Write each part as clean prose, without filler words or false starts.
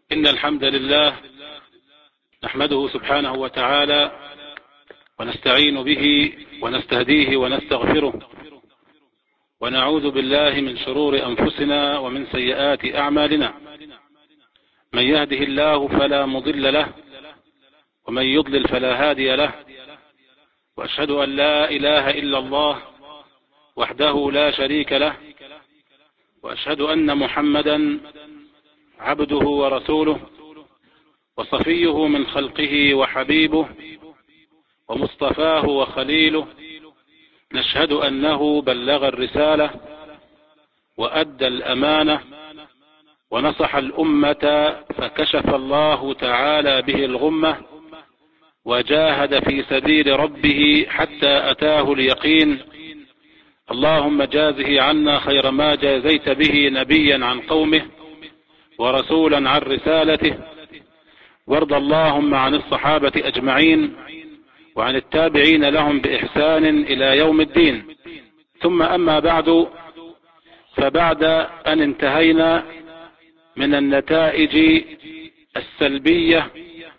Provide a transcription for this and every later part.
إن الحمد لله نحمده سبحانه وتعالى ونستعين به ونستهديه ونستغفره ونعوذ بالله من شرور أنفسنا ومن سيئات أعمالنا. من يهده الله فلا مضل له ومن يضلل فلا هادي له، وأشهد أن لا إله إلا الله وحده لا شريك له، وأشهد أن محمدا عبده ورسوله وصفيه من خلقه وحبيبه ومصطفاه وخليله. نشهد أنه بلغ الرسالة وأدى الأمانة ونصح الأمة، فكشف الله تعالى به الغمة وجاهد في سبيل ربه حتى أتاه اليقين. اللهم جازه عنا خير ما جازيت به نبيا عن قومه ورسولا عن رسالته، وارض اللهم عن الصحابة أجمعين وعن التابعين لهم بإحسان إلى يوم الدين. ثم أما بعد، فبعد أن انتهينا من النتائج السلبية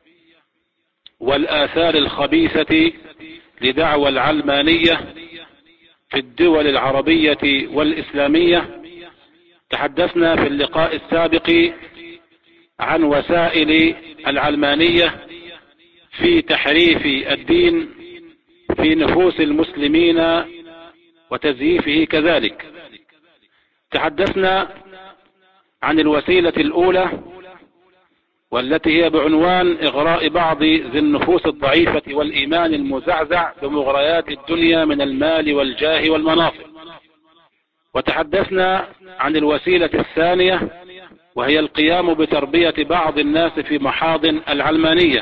والآثار الخبيثة لدعوى العلمانية في الدول العربية والإسلامية، تحدثنا في اللقاء السابق عن وسائل العلمانية في تحريف الدين في نفوس المسلمين وتزييفه كذلك. تحدثنا عن الوسيلة الأولى والتي هي بعنوان إغراء بعض ذي النفوس الضعيفة والإيمان المزعزع بمغريات الدنيا من المال والجاه والمناصب. وتحدثنا عن الوسيلة الثانية وهي القيام بتربية بعض الناس في محاضن العلمانية.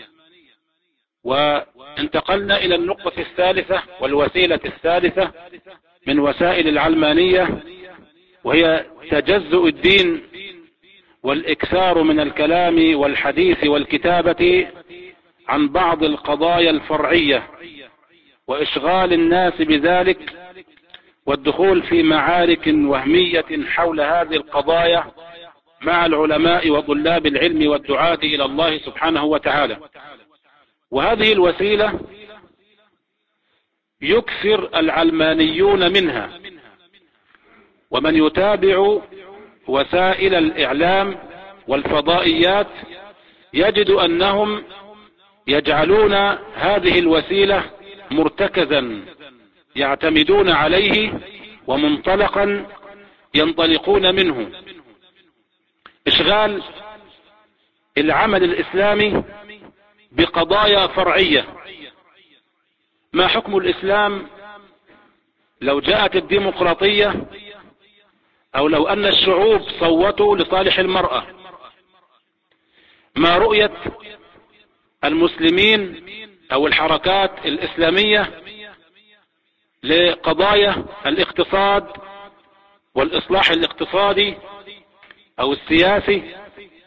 وانتقلنا إلى النقطة الثالثة والوسيلة الثالثة من وسائل العلمانية، وهي تجزؤ الدين والإكثار من الكلام والحديث والكتابة عن بعض القضايا الفرعية وإشغال الناس بذلك والدخول في معارك وهمية حول هذه القضايا مع العلماء وطلاب العلم والدعاة إلى الله سبحانه وتعالى. وهذه الوسيلة يكثر العلمانيون منها، ومن يتابع وسائل الإعلام والفضائيات يجد أنهم يجعلون هذه الوسيلة مرتكزا يعتمدون عليه ومنطلقا ينطلقون منه. إشغال العمل الإسلامي بقضايا فرعية. ما حكم الإسلام لو جاءت الديمقراطية، أو لو أن الشعوب صوتوا لصالح المرأة؟ ما رؤية المسلمين أو الحركات الإسلامية لقضايا الاقتصاد والإصلاح الاقتصادي أو السياسي؟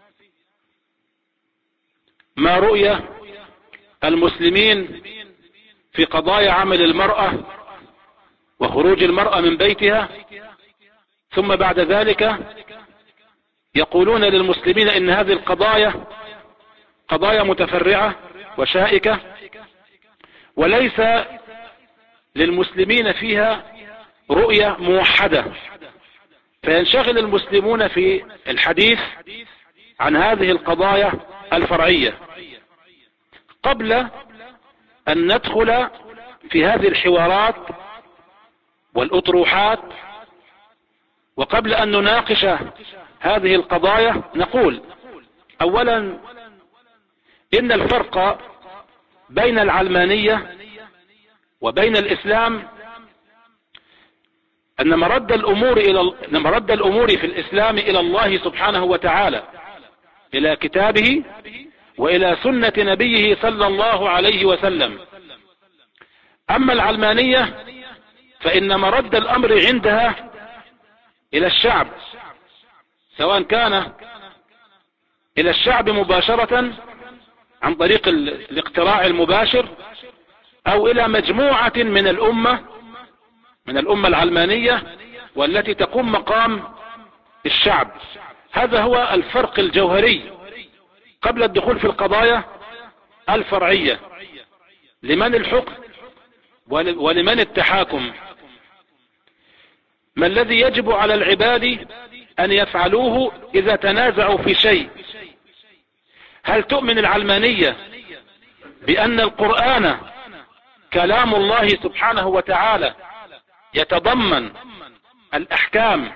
ما رؤية المسلمين في قضايا عمل المرأة وخروج المرأة من بيتها؟ ثم بعد ذلك يقولون للمسلمين إن هذه القضايا قضايا متفرعة وشائكة وليس للمسلمين فيها رؤية موحدة، فينشغل المسلمون في الحديث عن هذه القضايا الفرعية. قبل أن ندخل في هذه الحوارات والأطروحات وقبل أن نناقش هذه القضايا، نقول أولا إن الفرق بين العلمانية وبين الإسلام أن مرد الأمور في الإسلام إلى الله سبحانه وتعالى، إلى كتابه وإلى سنة نبيه صلى الله عليه وسلم. أما العلمانية فإن مرد الأمر عندها إلى الشعب، سواء كان إلى الشعب مباشرة عن طريق الاقتراع المباشر أو إلى مجموعة من الأمة العلمانية والتي تقوم مقام الشعب. هذا هو الفرق الجوهري قبل الدخول في القضايا الفرعية، لمن الحكم ولمن التحاكم؟ ما الذي يجب على العباد أن يفعلوه إذا تنازعوا في شيء؟ هل تؤمن العلمانية بأن القرآن كلام الله سبحانه وتعالى يتضمن الأحكام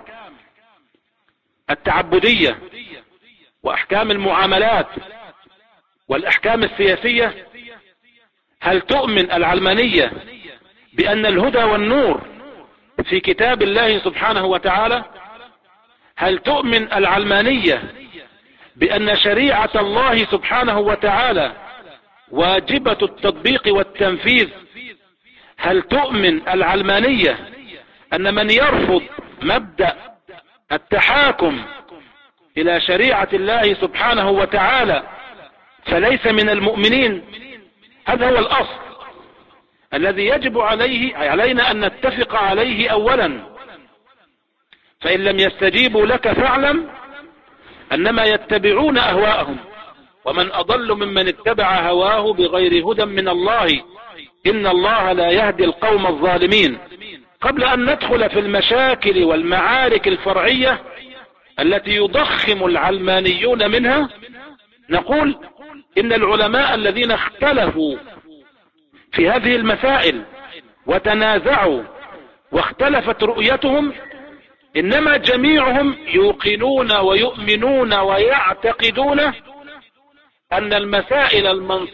التعبدية وأحكام المعاملات والأحكام السياسية؟ هل تؤمن العلمانية بأن الهدى والنور في كتاب الله سبحانه وتعالى؟ هل تؤمن العلمانية بأن شريعة الله سبحانه وتعالى واجبة التطبيق والتنفيذ؟ هل تؤمن العلمانية أن من يرفض مبدأ التحاكم إلى شريعة الله سبحانه وتعالى فليس من المؤمنين؟ هذا هو الأصل الذي يجب علينا أن نتفق عليه أولا. فإن لم يستجيبوا لك فاعلم أنما يتبعون أهواءهم، ومن أضل ممن اتبع هواه بغير هدى من الله إن الله لا يهدي القوم الظالمين. قبل أن ندخل في المشاكل والمعارك الفرعية التي يضخم العلمانيون منها، نقول إن العلماء الذين اختلفوا في هذه المسائل وتنازعوا واختلفت رؤيتهم، إنما جميعهم يوقنون ويؤمنون ويعتقدون أن المسائل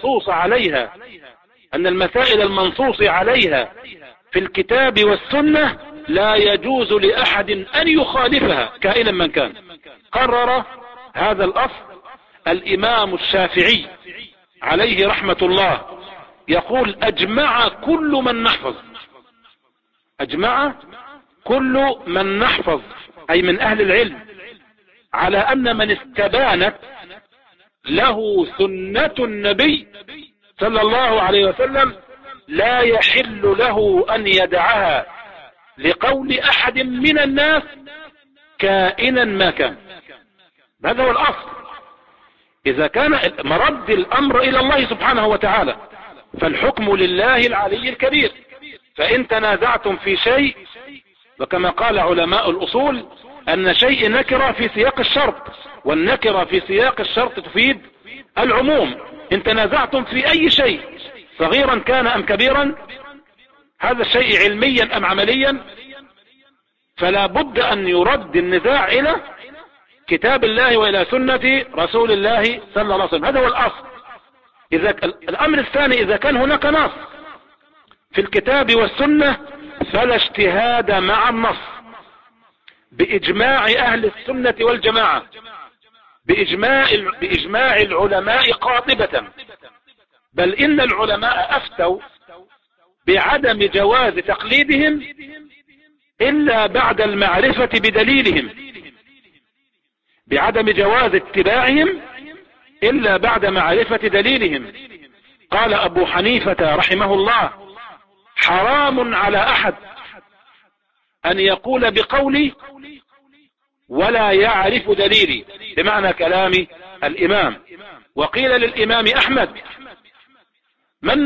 المنصوص عليها في الكتاب والسنة لا يجوز لأحد أن يخالفها كائنا من كان. قرر هذا الأصل الإمام الشافعي عليه رحمة الله، يقول: أجمع كل من نحفظ أي من أهل العلم على أن من استبانت له سنة النبي صلى الله عليه وسلم لا يحل له أن يدعها لقول أحد من الناس كائنا ما كان. هذا هو الأصل. إذا كان مرد الأمر إلى الله سبحانه وتعالى فالحكم لله العلي الكبير. فإن تنازعتم في شيء، وكما قال علماء الأصول أن شيء نكرة في سياق الشرط، والنكرة في سياق الشرط تفيد العموم. إن تنازعتم في أي شيء صغيرا كان أم كبيرا، هذا الشيء علميا أم عمليا، فلا بد أن يرد النزاع إلى كتاب الله وإلى سنة رسول الله صلى الله عليه وسلم. هذا هو الأصل. الأمر الثاني: إذا كان هناك نص في الكتاب والسنة فلا اجتهاد مع النص بإجماع أهل السنة والجماعة، بإجماع العلماء قاطبة، بل إن العلماء أفتوا بعدم جواز تقليدهم إلا بعد المعرفة بدليلهم، بعدم جواز اتباعهم إلا بعد معرفة دليلهم. قال أبو حنيفة رحمه الله: حرام على أحد أن يقول بقولي ولا يعرف دليلي، بمعنى كلام الإمام. وقيل للإمام أحمد: من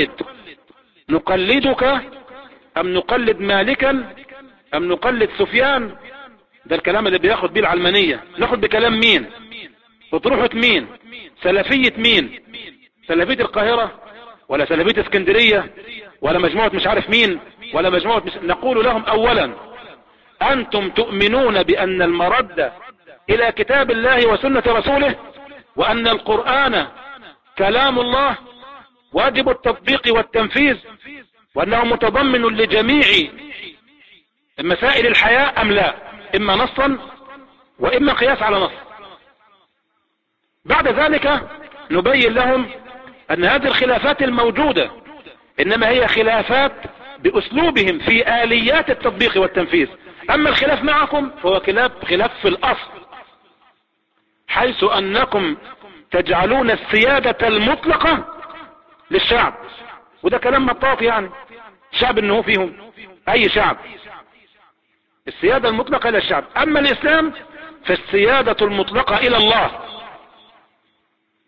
نقلدك أم نقلد مالكا أم نقلد سفيان؟ ده الكلام اللي بياخد بيه العلمانية. ناخد بكلام مين؟ بطروحة مين؟ سلفية مين؟ سلفية القاهرة ولا سلفية اسكندرية ولا مجموعة مش عارف مين ولا مجموعة نقول لهم: أولا أنتم تؤمنون بأن المرد إلى كتاب الله وسنة رسوله، وأن القرآن كلام الله واجب التطبيق والتنفيذ، وأنه متضمن لجميع مسائل الحياة أم لا؟ إما نصا وإما قياس على نص. بعد ذلك نبين لهم أن هذه الخلافات الموجودة إنما هي خلافات بأسلوبهم في آليات التطبيق والتنفيذ. أما الخلاف معكم فهو خلاف في الأصل، حيث أنكم تجعلون السيادة المطلقة للشعب، وده كلام مطاط. يعني الشعب إنه فيهم أي شعب، السيادة المطلقة إلى الشعب. أما الإسلام فالسيادة المطلقة إلى الله.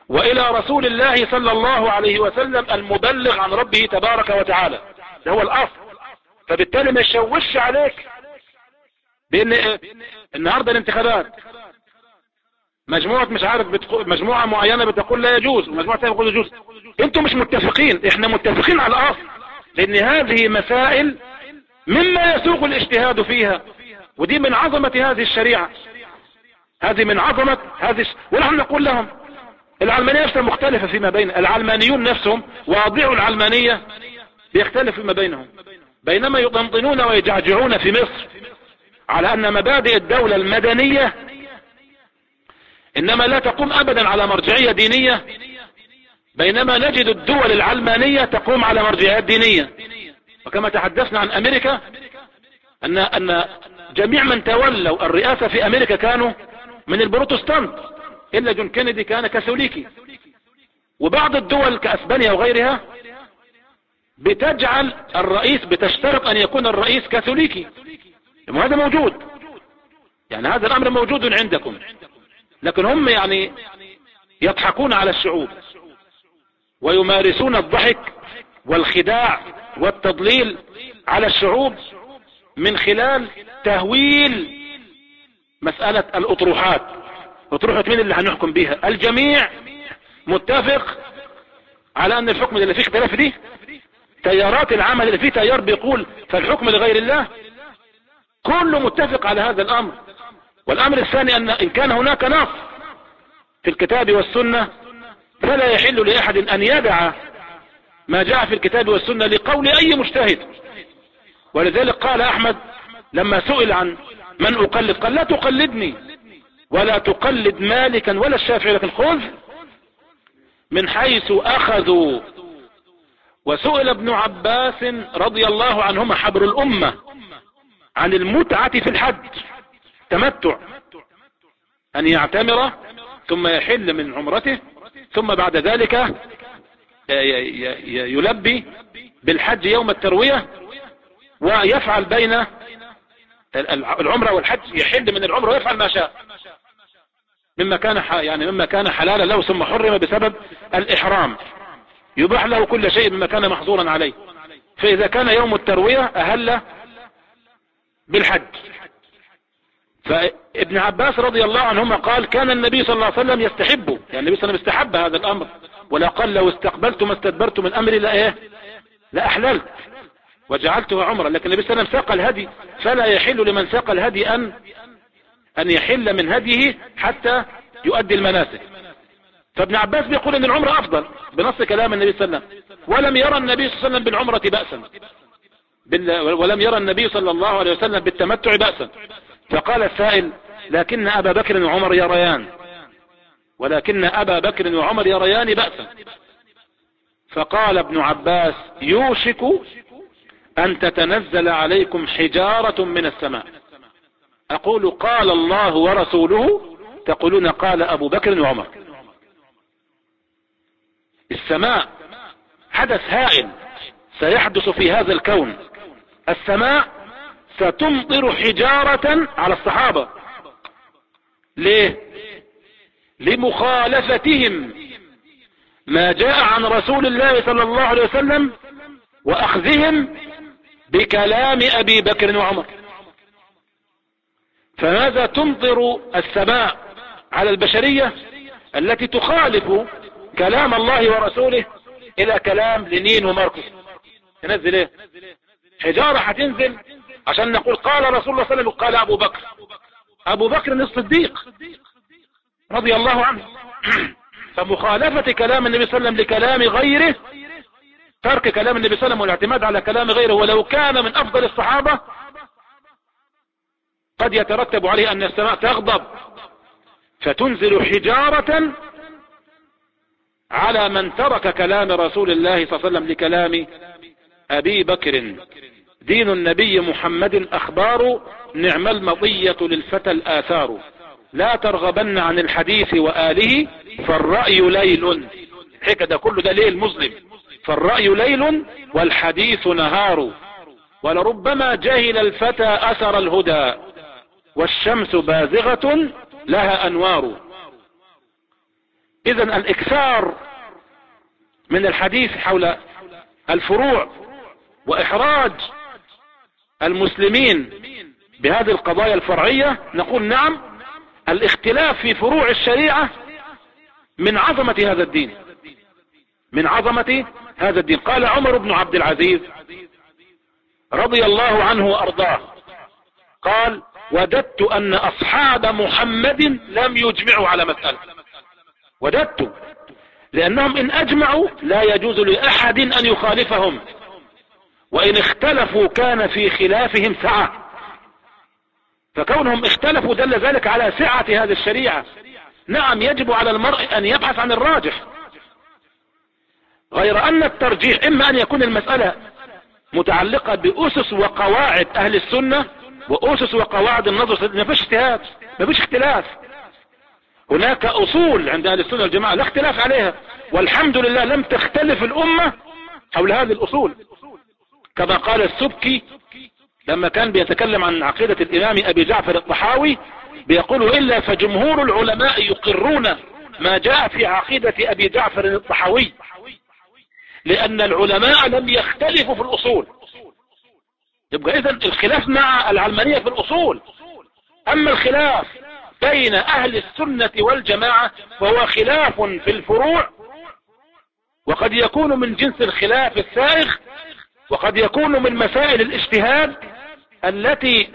وإلى رسول الله صلى الله عليه وسلم المبلغ عن ربه تبارك وتعالى. ده هو الأصل. فبالتالي ما يشوش عليك بأن النهاردة الانتخابات مجموعة مش عارف مجموعة معينة بتقول لا يجوز ومجموعة ثانية بتقول يجوز. انتم مش متفقين، احنا متفقين على الأصل، لأن هذه مسائل مما يسوق الاجتهاد فيها، ودي من عظمة هذه الشريعة، هذه من عظمة ونحن نقول لهم العلمانية نفسها مختلفة فيما بين العلمانيون نفسهم، واضعوا العلمانية بيختلف فيما بينهم، بينما يطنطنون ويجعجعون في مصر على أن مبادئ الدولة المدنية إنما لا تقوم أبدا على مرجعية دينية، بينما نجد الدول العلمانية تقوم على مرجعيات دينية. وكما تحدثنا عن أمريكا أن جميع من تولوا الرئاسة في أمريكا كانوا من البروتستانت، إلا جون كينيدي كان كاثوليكي. وبعض الدول كأسبانيا وغيرها بتجعل الرئيس، بتشترط أن يكون الرئيس كاثوليكي، وهذا موجود، يعني هذا الأمر موجود عندكم، لكن هم يعني يضحكون على الشعوب ويمارسون الضحك والخداع والتضليل على الشعوب من خلال تهويل مسألة الأطروحات. أطروحة مين اللي هنحكم بيها؟ الجميع متفق على أن الحكم اللي فيه اختلاف دي تيارات العمل اللي فيه تيار بيقول فالحكم لغير الله، كله متفق على هذا الأمر. والأمر الثاني إن كان هناك نص في الكتاب والسنة فلا يحل لأحد أن يدع ما جاء في الكتاب والسنة لقول أي مجتهد. ولذلك قال أحمد لما سئل عن من أقلد قال لا تقلدني ولا تقلد مالكا ولا الشافعي، لكن خذ من حيث أخذوا. وسئل ابن عباس رضي الله عنهما حبر الأمة عن المتعة في الحج، تمتع، أن يعتمر ثم يحل من عمرته ثم بعد ذلك يلبي بالحج يوم التروية ويفعل بين العمرة والحج، يحل من العمرة ويفعل ما شاء مما كان حلالا له ثم حرم بسبب الإحرام، يباح له كل شيء مما كان محظورا عليه. فإذا كان يوم التروية أهل بالحج. فابن عباس رضي الله عنهما قال كان النبي صلى الله عليه وسلم يستحبه، يعني النبي صلى الله عليه وسلم استحب هذا الأمر، ولا قال لو استقبلت ما استدبرت من أمري لا أحللت وجعلته عمرا. لكن النبي صلى الله عليه وسلم ساق الهدي، فلا يحل لمن ساق الهدي أن يحل من هديه حتى يؤدي المناسك. فابن عباس بيقول ان العمرة افضل بنص كلام النبي صلى الله عليه وسلم، ولم يرى النبي صلى الله عليه وسلم بالعمرة بأسا، ولم يرى النبي صلى الله عليه وسلم بالتمتع بأسا. فقال السائل لكن أبا بكر وعمر يريان، ولكن أبا بكر وعمر يريان بأسا. فقال ابن عباس يوشك أن تتنزل عليكم حجارة من السماء، أقول قال الله ورسوله تقولون قال أبو بكر وعمر. السماء حدث هائل سيحدث في هذا الكون، السماء ستمطر حجارة على الصحابة. ليه؟ لمخالفتهم ما جاء عن رسول الله صلى الله عليه وسلم وأخذهم بكلام أبي بكر وعمر. فماذا تمطر السماء على البشرية التي تخالف كلام الله ورسوله إلى كلام لينين وماركوس؟ تنزل ايه؟ حجارة هتنزل عشان نقول قال رسول الله صلى الله عليه وسلم قال أبو بكر الصديق رضي الله عنه. فمخالفة كلام النبي صلى الله عليه وسلم لكلام غيره، ترك كلام النبي صلى الله عليه وسلم والاعتماد على كلام غيره ولو كان من أفضل الصحابة قد يترتب عليه أن السماء تغضب فتنزل حجارة على من ترك كلام رسول الله صلى الله عليه وسلم لكلام أبي بكر. دين النبي محمد أخبار، نعم المطية للفتى الآثار. لا ترغبن عن الحديث وآله فالرأي ليل. الحكا ده كله ده ليل مظلم، فالرأي ليل والحديث نهار. ولربما جهل الفتى أثر الهدى والشمس بازغة لها أنوار. إذا الإكثار من الحديث حول الفروع وإحراج المسلمين بهذه القضايا الفرعية، نقول نعم، الاختلاف في فروع الشريعة من عظمة هذا الدين، من عظمة هذا الدين. قال عمر بن عبد العزيز رضي الله عنه وأرضاه، قال: وددت أن أصحاب محمد لم يجمعوا على مسألة. وددت، لأنهم إن أجمعوا لا يجوز لأحد أن يخالفهم، وإن اختلفوا كان في خلافهم سعة. فكونهم اختلفوا دل ذلك على سعة هذه الشريعة. نعم، يجب على المرء أن يبحث عن الراجح، غير أن الترجيح إما أن يكون المسألة متعلقة بأسس وقواعد أهل السنة وأسس وقواعد النظر، ما فيش اجتهاد، ما فيش اختلاف. هناك أصول عند أهل السنة والجماعة لا اختلاف عليها، والحمد لله لم تختلف الأمة حول هذه الأصول. كما قال السبكي لما كان بيتكلم عن عقيدة الإمام أبي جعفر الطحاوي، بيقول: إلا فجمهور العلماء يقرون ما جاء في عقيدة أبي جعفر الطحاوي، لأن العلماء لم يختلفوا في الأصول. يبقى إذن الخلاف مع العلمانية في الأصول، أما الخلاف بين أهل السنة والجماعة فهو خلاف في الفروع، وقد يكون من جنس الخلاف السائغ، وقد يكون من مسائل الاجتهاد التي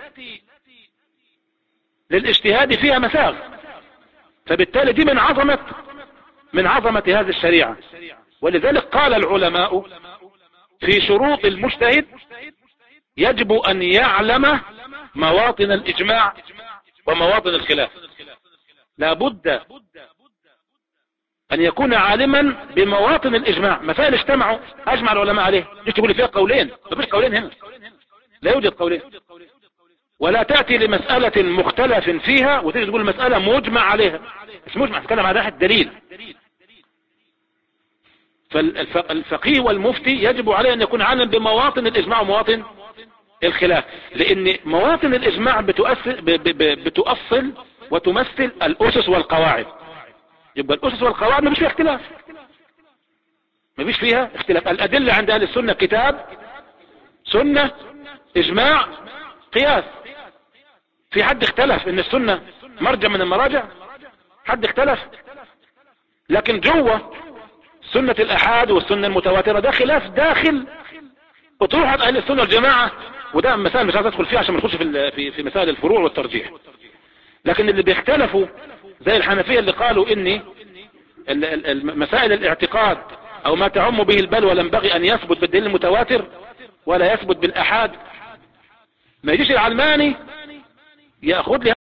للاجتهاد فيها مساغ. فبالتالي دي من عظمة هذه الشريعة. ولذلك قال العلماء في شروط المجتهد: يجب أن يعلم مواطن الإجماع ومواطن الخلاف. لا بد أن يكون عالما بمواطن الإجماع. مسائل أجمع العلماء عليه، مش تقول فيها قولين، ما فيش قولين هنا، لا يوجد قولين. ولا تأتي لمسألة مختلف فيها وتيجي تقول المسألة مجمع عليها، مش مجمع، تتكلم عن واحد دليل. فالفقيه والمفتي يجب عليه أن يكون عالم بمواطن الإجماع ومواطن الخلاف، لأن مواطن الإجماع بتؤصل وتمثل الأسس والقواعد. يبقى الأسس والقواعد ما فيش فيها اختلاف، ما فيش فيها اختلاف. الأدلة عند أهل السنة كتاب، سنة، إجماع، قياس. في حد اختلف ان السنة مرجع من المراجع؟ حد اختلف؟ لكن جوه سنة الأحاد والسنة المتواترة ده خلاف داخل أطروحة أهل السنة والجماعة، وده مسائل مش عايز أدخل فيها عشان ما نخش في مسائل الفروع والترجيح. لكن اللي بيختلفوا زي الحنفية اللي قالوا إن مسائل الاعتقاد أو ما تعم به البلوى ينبغي أن يثبت بالدليل المتواتر ولا يثبت بالأحاد. ما يجيش العلماني يأخذ لي